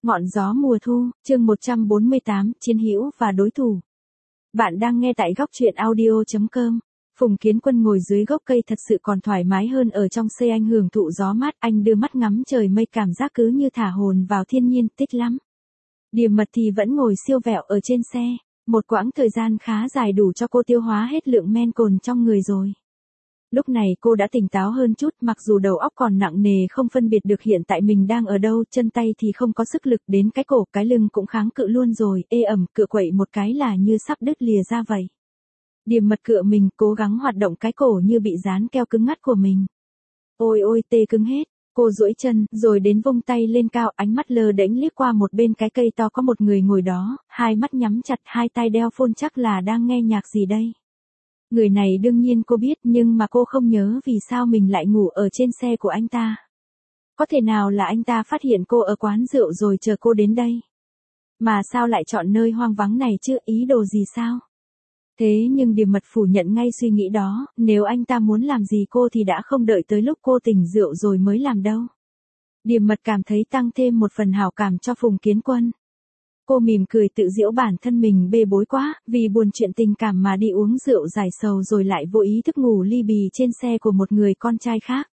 Ngọn gió mùa thu, chương 148, chiến hữu và đối thủ. Bạn đang nghe tại góc truyện audio.com. Phùng Kiến Quân ngồi dưới gốc cây thật sự còn thoải mái hơn ở trong xe, anh hưởng thụ gió mát, anh đưa mắt ngắm trời mây, cảm giác cứ như thả hồn vào thiên nhiên, thích lắm. Điềm Mật thì vẫn ngồi siêu vẹo ở trên xe, một quãng thời gian khá dài đủ cho cô tiêu hóa hết lượng men cồn trong người rồi. Lúc này cô đã tỉnh táo hơn chút, mặc dù đầu óc còn nặng nề không phân biệt được hiện tại mình đang ở đâu, chân tay thì không có sức lực, đến cái cổ cái lưng cũng kháng cự luôn rồi, ê ẩm, cựa quậy một cái là như sắp đứt lìa ra vậy. Điềm Mật cựa mình, cố gắng hoạt động cái cổ như bị dán keo cứng ngắt của mình. Ôi ôi, tê cứng hết. Cô duỗi chân, rồi đến vung tay lên cao, ánh mắt lơ đễnh liếc qua một bên cái cây to, có một người ngồi đó, hai mắt nhắm chặt, hai tai đeo phone, chắc là đang nghe nhạc gì đây. Người này đương nhiên cô biết, nhưng mà cô không nhớ vì sao mình lại ngủ ở trên xe của anh ta. Có thể nào là anh ta phát hiện cô ở quán rượu rồi chờ cô đến đây? Mà sao lại chọn nơi hoang vắng này chứ, ý đồ gì sao? Thế nhưng Điềm Mật phủ nhận ngay suy nghĩ đó, nếu anh ta muốn làm gì cô thì đã không đợi tới lúc cô tỉnh rượu rồi mới làm đâu. Điềm Mật cảm thấy tăng thêm một phần hảo cảm cho Phùng Kiến Quân. Cô mỉm cười tự giễu bản thân mình bê bối quá, vì buồn chuyện tình cảm mà đi uống rượu giải sầu rồi lại vô ý thức ngủ li bì trên xe của một người con trai khác.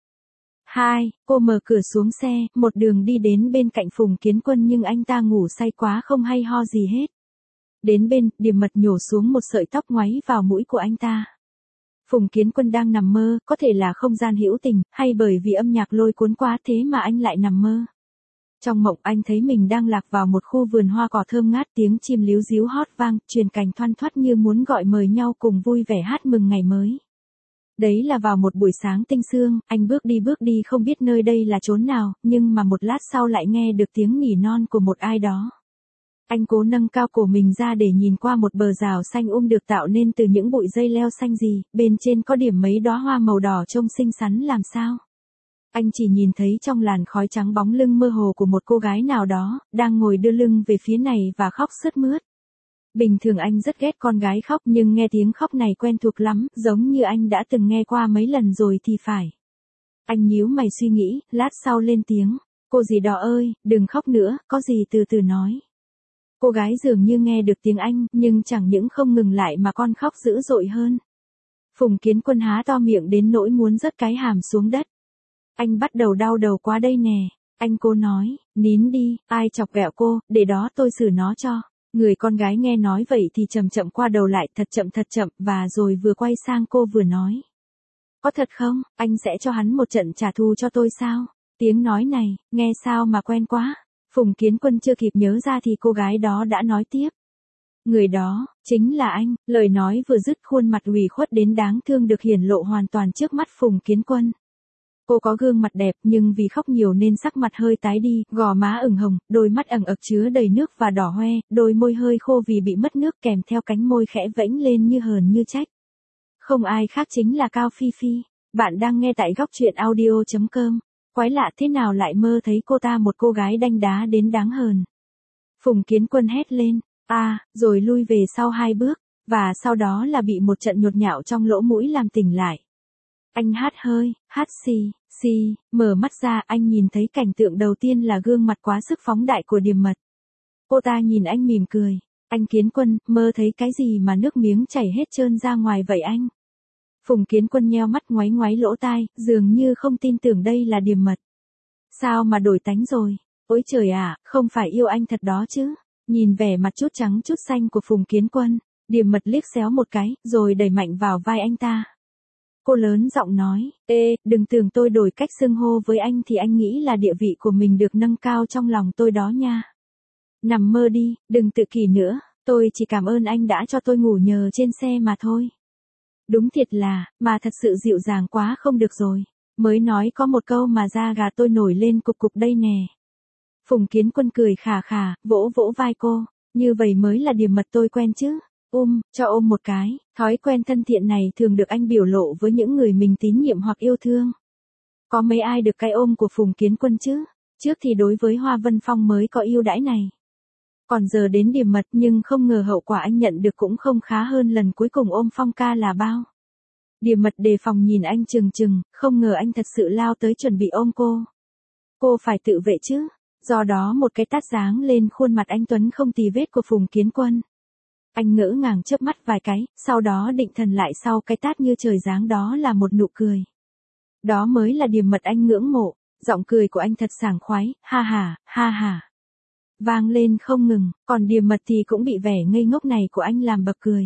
2. Cô mở cửa xuống xe, một đường đi đến bên cạnh Phùng Kiến Quân, nhưng anh ta ngủ say quá không hay ho gì hết. Đến bên, Điềm Mật nhổ xuống một sợi tóc ngoáy vào mũi của anh ta. Phùng Kiến Quân đang nằm mơ, có thể là không gian hữu tình, hay bởi vì âm nhạc lôi cuốn quá thế mà anh lại nằm mơ. Trong mộng anh thấy mình đang lạc vào một khu vườn hoa cỏ thơm ngát, tiếng chim líu ríu hót vang, truyền cành thoăn thoắt như muốn gọi mời nhau cùng vui vẻ hát mừng ngày mới. Đấy là vào một buổi sáng tinh sương, anh bước đi không biết nơi đây là chốn nào, nhưng mà một lát sau lại nghe được tiếng nỉ non của một ai đó. Anh cố nâng cao cổ mình ra để nhìn qua một bờ rào xanh được tạo nên từ những bụi dây leo xanh gì, bên trên có điểm mấy đóa hoa màu đỏ trông xinh xắn làm sao. Anh chỉ nhìn thấy trong làn khói trắng bóng lưng mơ hồ của một cô gái nào đó, đang ngồi đưa lưng về phía này và khóc sướt mướt. Bình thường anh rất ghét con gái khóc, nhưng nghe tiếng khóc này quen thuộc lắm, giống như anh đã từng nghe qua mấy lần rồi thì phải. Anh nhíu mày suy nghĩ, lát sau lên tiếng, cô gì đó ơi, đừng khóc nữa, có gì từ từ nói. Cô gái dường như nghe được tiếng anh, nhưng chẳng những không ngừng lại mà con khóc dữ dội hơn. Phùng Kiến Quân há to miệng đến nỗi muốn rớt cái hàm xuống đất. Anh bắt đầu đau đầu quá đây nè. Anh cô nói, nín đi, ai chọc ghẹo cô, để đó tôi xử nó cho. Người con gái nghe nói vậy thì chậm chậm qua đầu lại, thật chậm, và rồi vừa quay sang cô vừa nói. Có thật không, anh sẽ cho hắn một trận trả thù cho tôi sao? Tiếng nói này, nghe sao mà quen quá. Phùng Kiến Quân chưa kịp nhớ ra thì cô gái đó đã nói tiếp. Người đó, chính là anh. Lời nói vừa dứt, khuôn mặt ủy khuất đến đáng thương được hiển lộ hoàn toàn trước mắt Phùng Kiến Quân. Cô có gương mặt đẹp nhưng vì khóc nhiều nên sắc mặt hơi tái đi, gò má ửng hồng, đôi mắt ẩn ực chứa đầy nước và đỏ hoe, đôi môi hơi khô vì bị mất nước, kèm theo cánh môi khẽ vẫy lên như hờn như trách. Không ai khác chính là Cao Phi Phi. Bạn đang nghe tại góc truyện audio.com. Quái lạ thế nào lại mơ thấy cô ta, một cô gái đanh đá đến đáng hờn. Phùng Kiến Quân hét lên, rồi lui về sau 2 bước, và sau đó là bị một trận nhột nhạo trong lỗ mũi làm tỉnh lại. Anh hắt xì, mở mắt ra, anh nhìn thấy cảnh tượng đầu tiên là gương mặt quá sức phóng đại của Điềm Mật. Cô ta nhìn anh mỉm cười, anh Kiến Quân, mơ thấy cái gì mà nước miếng chảy hết trơn ra ngoài vậy anh? Phùng Kiến Quân nheo mắt ngoáy lỗ tai, dường như không tin tưởng đây là Điềm Mật. Sao mà đổi tánh rồi? Ôi trời ạ, không phải yêu anh thật đó chứ? Nhìn vẻ mặt chút trắng chút xanh của Phùng Kiến Quân, Điềm Mật liếc xéo một cái, rồi đẩy mạnh vào vai anh ta. Cô lớn giọng nói, đừng tưởng tôi đổi cách xưng hô với anh thì anh nghĩ là địa vị của mình được nâng cao trong lòng tôi đó nha. Nằm mơ đi, đừng tự kỷ nữa, tôi chỉ cảm ơn anh đã cho tôi ngủ nhờ trên xe mà thôi. Đúng thiệt là, mà thật sự dịu dàng quá không được rồi. Mới nói có một câu mà da gà tôi nổi lên cục cục đây nè. Phùng Kiến Quân cười khà khà, vỗ vai cô. Như vậy mới là Điềm Mật tôi quen chứ. Cho ôm một cái. Thói quen thân thiện này thường được anh biểu lộ với những người mình tín nhiệm hoặc yêu thương. Có mấy ai được cái ôm của Phùng Kiến Quân chứ? Trước thì đối với Hoa Vân Phong mới có ưu đãi này. Còn giờ đến Điềm Mật, nhưng không ngờ hậu quả anh nhận được cũng không khá hơn lần cuối cùng ôm Phong ca là bao. Điềm Mật đề phòng nhìn anh chừng, không ngờ anh thật sự lao tới chuẩn bị ôm cô. Cô phải tự vệ chứ. Do đó một cái tát giáng lên khuôn mặt anh tuấn không tì vết của Phùng Kiến Quân. Anh ngỡ ngàng chớp mắt vài cái, sau đó định thần lại sau cái tát như trời giáng đó là một nụ cười. Đó mới là điểm mật anh ngưỡng mộ, giọng cười của anh thật sảng khoái, ha ha. Vang lên không ngừng, còn điểm mật thì cũng bị vẻ ngây ngốc này của anh làm bật cười.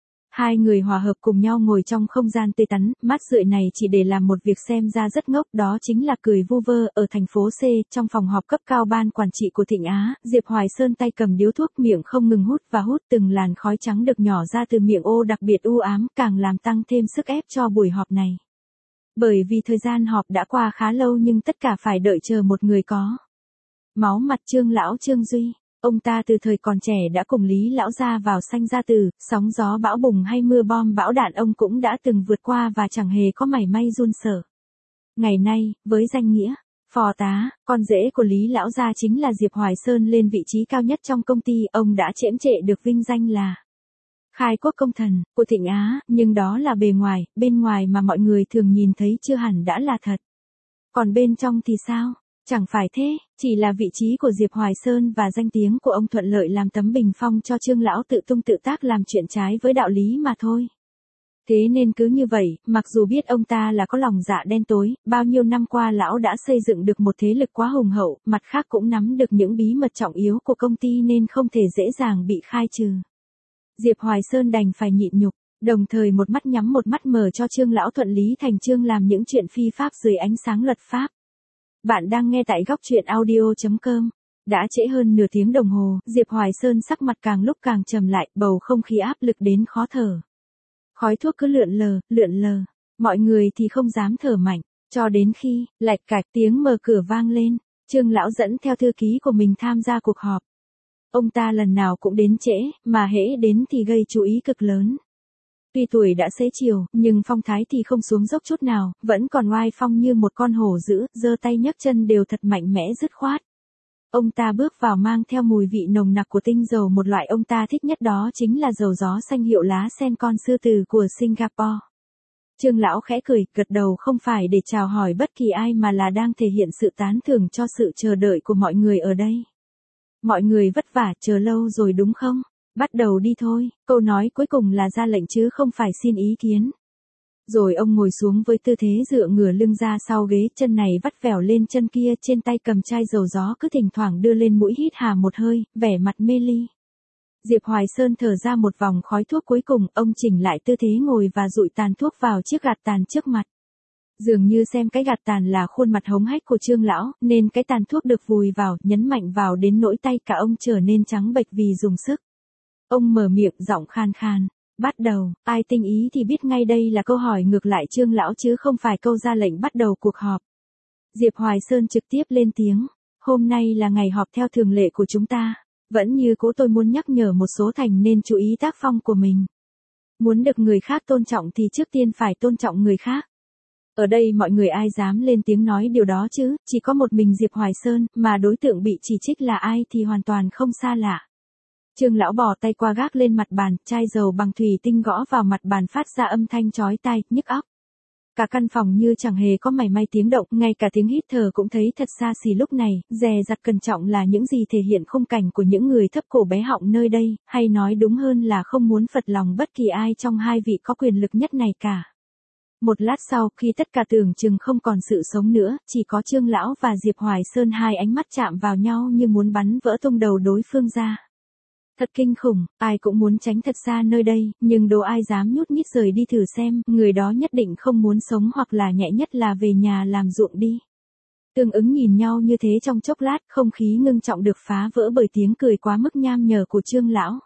Hai người hòa hợp cùng nhau ngồi trong không gian tươi tắn, mát rượi này chỉ để làm một việc xem ra rất ngốc, đó chính là cười vu vơ. Ở thành phố C, trong phòng họp cấp cao ban quản trị của Thịnh Á, Diệp Hoài Sơn tay cầm điếu thuốc, miệng không ngừng hút và hút, từng làn khói trắng được nhỏ ra từ miệng ô đặc biệt u ám, càng làm tăng thêm sức ép cho buổi họp này. Bởi vì thời gian họp đã qua khá lâu nhưng tất cả phải đợi chờ một người có máu mặt, Trương lão Trương Duy. Ông ta từ thời còn trẻ đã cùng Lý lão gia vào Sanh Gia Tử, sóng gió bão bùng hay mưa bom bão đạn ông cũng đã từng vượt qua và chẳng hề có mảy may run sợ. Ngày nay, với danh nghĩa phò tá, con rể của Lý lão gia chính là Diệp Hoài Sơn lên vị trí cao nhất trong công ty, ông đã chễm chệ được vinh danh là khai quốc công thần của Thịnh Á, nhưng đó là bề ngoài, bên ngoài mà mọi người thường nhìn thấy chưa hẳn đã là thật. Còn bên trong thì sao? Chẳng phải thế, chỉ là vị trí của Diệp Hoài Sơn và danh tiếng của ông thuận lợi làm tấm bình phong cho Trương lão tự tung tự tác làm chuyện trái với đạo lý mà thôi. Thế nên cứ như vậy, mặc dù biết ông ta là có lòng dạ đen tối, bao nhiêu năm qua lão đã xây dựng được một thế lực quá hùng hậu, mặt khác cũng nắm được những bí mật trọng yếu của công ty nên không thể dễ dàng bị khai trừ. Diệp Hoài Sơn đành phải nhịn nhục, đồng thời một mắt nhắm một mắt mở cho Trương lão thuận lý thành chương làm những chuyện phi pháp dưới ánh sáng luật pháp. Bạn đang nghe tại góc truyện audio.com. Đã trễ hơn nửa tiếng đồng hồ, Diệp Hoài Sơn sắc mặt càng lúc càng trầm lại, bầu không khí áp lực đến khó thở. Khói thuốc cứ lượn lờ, mọi người thì không dám thở mạnh, cho đến khi, lạch cạch tiếng mở cửa vang lên, Trương lão dẫn theo thư ký của mình tham gia cuộc họp. Ông ta lần nào cũng đến trễ, mà hễ đến thì gây chú ý cực lớn. Tuy tuổi đã xế chiều, nhưng phong thái thì không xuống dốc chút nào, vẫn còn oai phong như một con hổ dữ, giơ tay nhấc chân đều thật mạnh mẽ dứt khoát. Ông ta bước vào mang theo mùi vị nồng nặc của tinh dầu, một loại ông ta thích nhất đó chính là dầu gió xanh hiệu lá sen con sư tử của Singapore. Trương lão khẽ cười, gật đầu không phải để chào hỏi bất kỳ ai mà là đang thể hiện sự tán thưởng cho sự chờ đợi của mọi người ở đây. Mọi người vất vả chờ lâu rồi đúng không? Bắt đầu đi thôi, câu nói cuối cùng là ra lệnh chứ không phải xin ý kiến. Rồi ông ngồi xuống với tư thế dựa ngửa lưng ra sau ghế, chân này vắt vẻo lên chân kia, trên tay cầm chai dầu gió cứ thỉnh thoảng đưa lên mũi hít hà một hơi, vẻ mặt mê ly. Diệp Hoài Sơn thở ra một vòng khói thuốc cuối cùng, ông chỉnh lại tư thế ngồi và dụi tàn thuốc vào chiếc gạt tàn trước mặt. Dường như xem cái gạt tàn là khuôn mặt hống hách của Trương lão, nên cái tàn thuốc được vùi vào, nhấn mạnh vào đến nỗi tay cả ông trở nên trắng bệch vì dùng sức. Ông mở miệng giọng khan khan, bắt đầu, ai tinh ý thì biết ngay đây là câu hỏi ngược lại Trương lão chứ không phải câu ra lệnh bắt đầu cuộc họp. Diệp Hoài Sơn trực tiếp lên tiếng, hôm nay là ngày họp theo thường lệ của chúng ta, vẫn như cố tôi muốn nhắc nhở một số thành nên chú ý tác phong của mình. Muốn được người khác tôn trọng thì trước tiên phải tôn trọng người khác. Ở đây mọi người ai dám lên tiếng nói điều đó chứ, chỉ có một mình Diệp Hoài Sơn, mà đối tượng bị chỉ trích là ai thì hoàn toàn không xa lạ. Trương lão bỏ tay qua gác lên mặt bàn, chai dầu bằng thủy tinh gõ vào mặt bàn phát ra âm thanh chói tai, nhức óc. Cả căn phòng như chẳng hề có mảy may tiếng động, ngay cả tiếng hít thở cũng thấy thật xa xỉ lúc này, dè dặt cẩn trọng là những gì thể hiện khung cảnh của những người thấp cổ bé họng nơi đây, hay nói đúng hơn là không muốn phật lòng bất kỳ ai trong hai vị có quyền lực nhất này cả. Một lát sau, khi tất cả tưởng chừng không còn sự sống nữa, chỉ có Trương lão và Diệp Hoài Sơn hai ánh mắt chạm vào nhau như muốn bắn vỡ tung đầu đối phương ra. Thật kinh khủng, ai cũng muốn tránh thật xa nơi đây, nhưng đâu ai dám nhút nhít rời đi thử xem, người đó nhất định không muốn sống hoặc là nhẹ nhất là về nhà làm ruộng đi. Tương ứng nhìn nhau như thế trong chốc lát, không khí ngưng trọng được phá vỡ bởi tiếng cười quá mức nham nhở của Trương lão.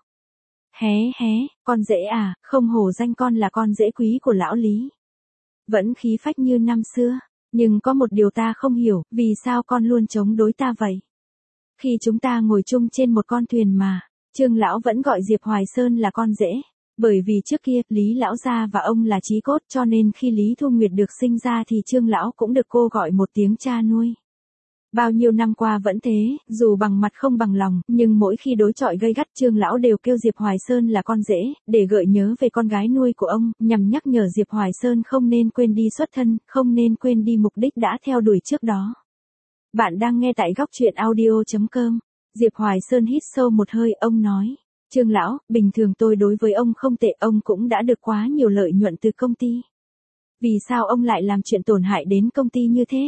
Hé, con rể à, không hổ danh con là con rể quý của lão Lý. Vẫn khí phách như năm xưa, nhưng có một điều ta không hiểu, vì sao con luôn chống đối ta vậy? Khi chúng ta ngồi chung trên một con thuyền mà, Trương lão vẫn gọi Diệp Hoài Sơn là con rể, bởi vì trước kia, Lý lão gia và ông là chí cốt cho nên khi Lý Thu Nguyệt được sinh ra thì Trương lão cũng được cô gọi một tiếng cha nuôi. Bao nhiêu năm qua vẫn thế, dù bằng mặt không bằng lòng, nhưng mỗi khi đối chọi gay gắt Trương lão đều kêu Diệp Hoài Sơn là con rể, để gợi nhớ về con gái nuôi của ông, nhằm nhắc nhở Diệp Hoài Sơn không nên quên đi xuất thân, không nên quên đi mục đích đã theo đuổi trước đó. Bạn đang nghe tại góc truyện audio.com. Diệp Hoài Sơn hít sâu một hơi, ông nói. Trương lão, bình thường tôi đối với ông không tệ, ông cũng đã được quá nhiều lợi nhuận từ công ty. Vì sao ông lại làm chuyện tổn hại đến công ty như thế?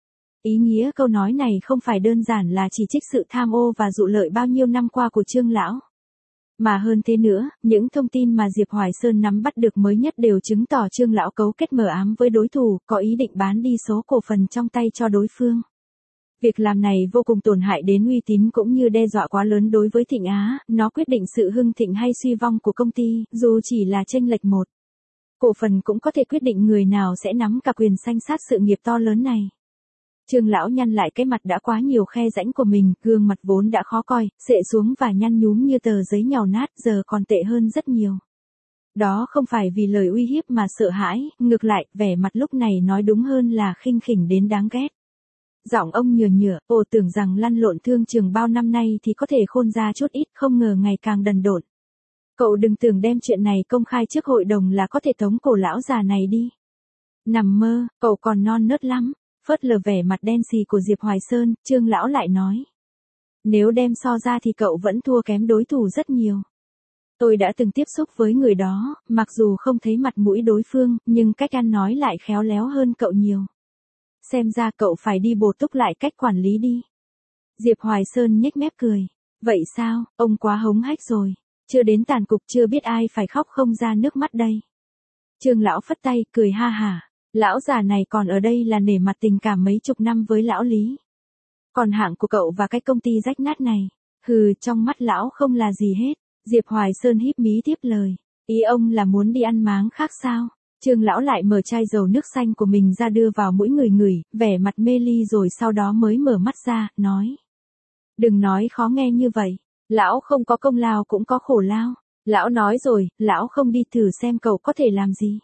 Ý nghĩa câu nói này không phải đơn giản là chỉ trích sự tham ô và dụ lợi bao nhiêu năm qua của Trương lão. Mà hơn thế nữa, những thông tin mà Diệp Hoài Sơn nắm bắt được mới nhất đều chứng tỏ Trương lão cấu kết mờ ám với đối thủ, có ý định bán đi số cổ phần trong tay cho đối phương. Việc làm này vô cùng tổn hại đến uy tín cũng như đe dọa quá lớn đối với Thịnh Á, nó quyết định sự hưng thịnh hay suy vong của công ty, dù chỉ là chênh lệch một cổ phần cũng có thể quyết định người nào sẽ nắm cả quyền sanh sát sự nghiệp to lớn này. Trương lão nhăn lại cái mặt đã quá nhiều khe rãnh của mình, gương mặt vốn đã khó coi, xệ xuống và nhăn nhúm như tờ giấy nhàu nát, giờ còn tệ hơn rất nhiều. Đó không phải vì lời uy hiếp mà sợ hãi, ngược lại, vẻ mặt lúc này nói đúng hơn là khinh khỉnh đến đáng ghét. Giọng ông nhừa nhựa, tưởng rằng lăn lộn thương trường bao năm nay thì có thể khôn ra chút ít, không ngờ ngày càng đần độn. Cậu đừng tưởng đem chuyện này công khai trước hội đồng là có thể tống cổ lão già này đi. Nằm mơ, cậu còn non nớt lắm. Phớt lờ vẻ mặt đen xì của Diệp Hoài Sơn, Trương lão lại nói. Nếu đem so ra thì cậu vẫn thua kém đối thủ rất nhiều. Tôi đã từng tiếp xúc với người đó, mặc dù không thấy mặt mũi đối phương, nhưng cách ăn nói lại khéo léo hơn cậu nhiều. Xem ra cậu phải đi bổ túc lại cách quản lý đi. Diệp Hoài Sơn nhếch mép cười. Vậy sao, ông quá hống hách rồi. Chưa đến tàn cục chưa biết ai phải khóc không ra nước mắt đây. Trương lão phất tay, cười ha hả. Lão già này còn ở đây là nể mặt tình cảm mấy chục năm với lão Lý. Còn hạng của cậu và cái công ty rách nát này, trong mắt lão không là gì hết. Diệp Hoài Sơn híp mí tiếp lời. Ý ông là muốn đi ăn máng khác sao? Trương lão lại mở chai dầu nước xanh của mình ra đưa vào mũi người ngửi, vẻ mặt mê ly rồi sau đó mới mở mắt ra, nói. Đừng nói khó nghe như vậy. Lão không có công lao cũng có khổ lao. Lão nói rồi, lão không đi thử xem cậu có thể làm gì.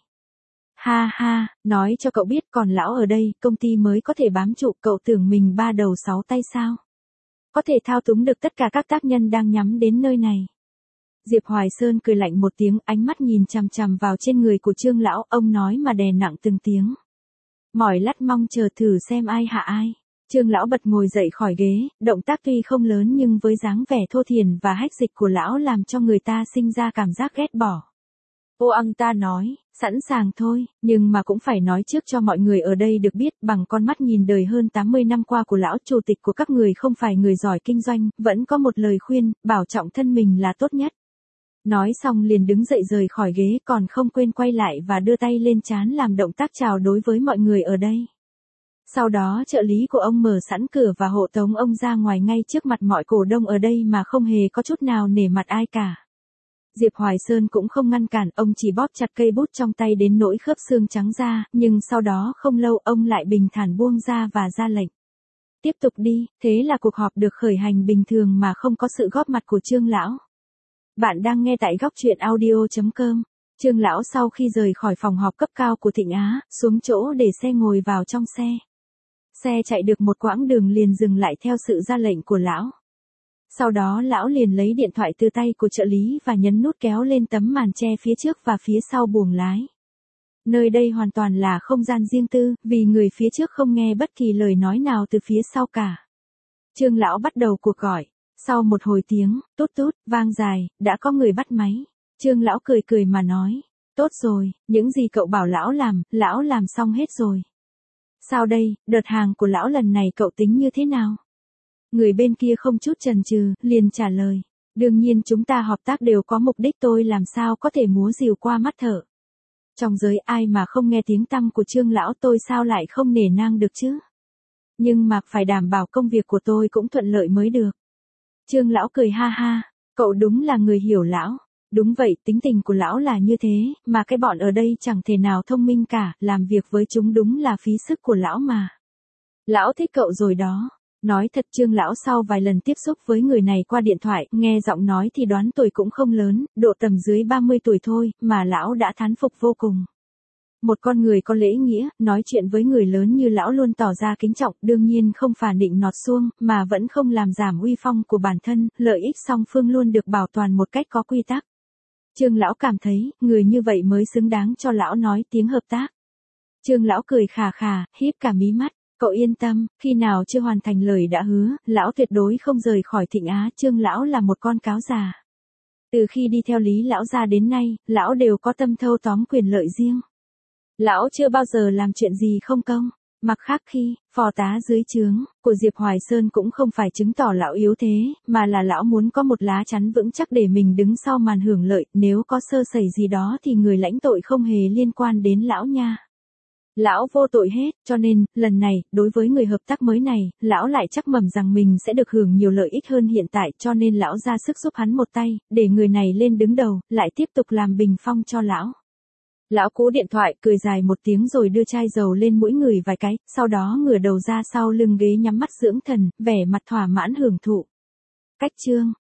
Ha ha, nói cho cậu biết còn lão ở đây, công ty mới có thể bám trụ, cậu tưởng mình ba đầu sáu tay sao? Có thể thao túng được tất cả các tác nhân đang nhắm đến nơi này. Diệp Hoài Sơn cười lạnh một tiếng, ánh mắt nhìn chằm chằm vào trên người của Trương lão, ông nói mà đè nặng từng tiếng. Mỏi lắt mong chờ thử xem ai hạ ai. Trương lão bật ngồi dậy khỏi ghế, động tác tuy không lớn nhưng với dáng vẻ thô thiển và hách dịch của lão làm cho người ta sinh ra cảm giác ghét bỏ. Ông ta nói, sẵn sàng thôi, nhưng mà cũng phải nói trước cho mọi người ở đây được biết bằng con mắt nhìn đời hơn 80 năm qua của lão chủ tịch của các người không phải người giỏi kinh doanh, vẫn có một lời khuyên, bảo trọng thân mình là tốt nhất. Nói xong liền đứng dậy rời khỏi ghế còn không quên quay lại và đưa tay lên trán làm động tác chào đối với mọi người ở đây. Sau đó trợ lý của ông mở sẵn cửa và hộ tống ông ra ngoài ngay trước mặt mọi cổ đông ở đây mà không hề có chút nào nể mặt ai cả. Diệp Hoài Sơn cũng không ngăn cản, ông chỉ bóp chặt cây bút trong tay đến nỗi khớp xương trắng ra, nhưng sau đó không lâu ông lại bình thản buông ra và ra lệnh. Tiếp tục đi, thế là cuộc họp được khởi hành bình thường mà không có sự góp mặt của Trương lão. Bạn đang nghe tại góc truyện audio.com. Trương lão sau khi rời khỏi phòng họp cấp cao của Thịnh Á, xuống chỗ để xe ngồi vào trong xe. Xe chạy được một quãng đường liền dừng lại theo sự ra lệnh của lão. Sau đó lão liền lấy điện thoại từ tay của trợ lý và nhấn nút kéo lên tấm màn che phía trước và phía sau buồng lái. Nơi đây hoàn toàn là không gian riêng tư, vì người phía trước không nghe bất kỳ lời nói nào từ phía sau cả. Trương lão bắt đầu cuộc gọi. Sau một hồi tiếng, tút tút, vang dài, đã có người bắt máy. Trương lão cười cười mà nói. Tốt rồi, những gì cậu bảo lão làm xong hết rồi. Sao đây, đợt hàng của lão lần này cậu tính như thế nào? Người bên kia không chút chần chừ, liền trả lời. Đương nhiên chúng ta hợp tác đều có mục đích, tôi làm sao có thể múa rìu qua mắt thợ. Trong giới ai mà không nghe tiếng tăm của Trương lão, tôi sao lại không nể nang được chứ? Nhưng mà phải đảm bảo công việc của tôi cũng thuận lợi mới được. Trương lão cười ha ha, cậu đúng là người hiểu lão. Đúng vậy, tính tình của lão là như thế, mà cái bọn ở đây chẳng thể nào thông minh cả, làm việc với chúng đúng là phí sức của lão mà. Lão thích cậu rồi đó. Nói thật, Trương lão sau vài lần tiếp xúc với người này qua điện thoại, nghe giọng nói thì đoán tuổi cũng không lớn, độ tầm dưới 30 tuổi thôi, mà lão đã thán phục vô cùng. Một con người có lễ nghĩa, nói chuyện với người lớn như lão luôn tỏ ra kính trọng, đương nhiên không phản định nọt xuông, mà vẫn không làm giảm uy phong của bản thân, lợi ích song phương luôn được bảo toàn một cách có quy tắc. Trương lão cảm thấy, người như vậy mới xứng đáng cho lão nói tiếng hợp tác. Trương lão cười khà khà, híp cả mí mắt. Cậu yên tâm, khi nào chưa hoàn thành lời đã hứa, lão tuyệt đối không rời khỏi Thịnh Á Chương. Lão là một con cáo già. Từ khi đi theo Lý lão gia đến nay, lão đều có tâm thâu tóm quyền lợi riêng. Lão chưa bao giờ làm chuyện gì không công. Mặt khác khi, phò tá dưới trướng của Diệp Hoài Sơn cũng không phải chứng tỏ lão yếu thế, mà là lão muốn có một lá chắn vững chắc để mình đứng sau màn hưởng lợi, nếu có sơ sẩy gì đó thì người lãnh tội không hề liên quan đến lão nha. Lão vô tội hết, cho nên, lần này, đối với người hợp tác mới này, lão lại chắc mẩm rằng mình sẽ được hưởng nhiều lợi ích hơn hiện tại, cho nên lão ra sức giúp hắn một tay, để người này lên đứng đầu, lại tiếp tục làm bình phong cho lão. Lão cú điện thoại, cười dài một tiếng rồi đưa chai dầu lên mũi người vài cái, sau đó ngửa đầu ra sau lưng ghế nhắm mắt dưỡng thần, vẻ mặt thỏa mãn hưởng thụ. Cách Chương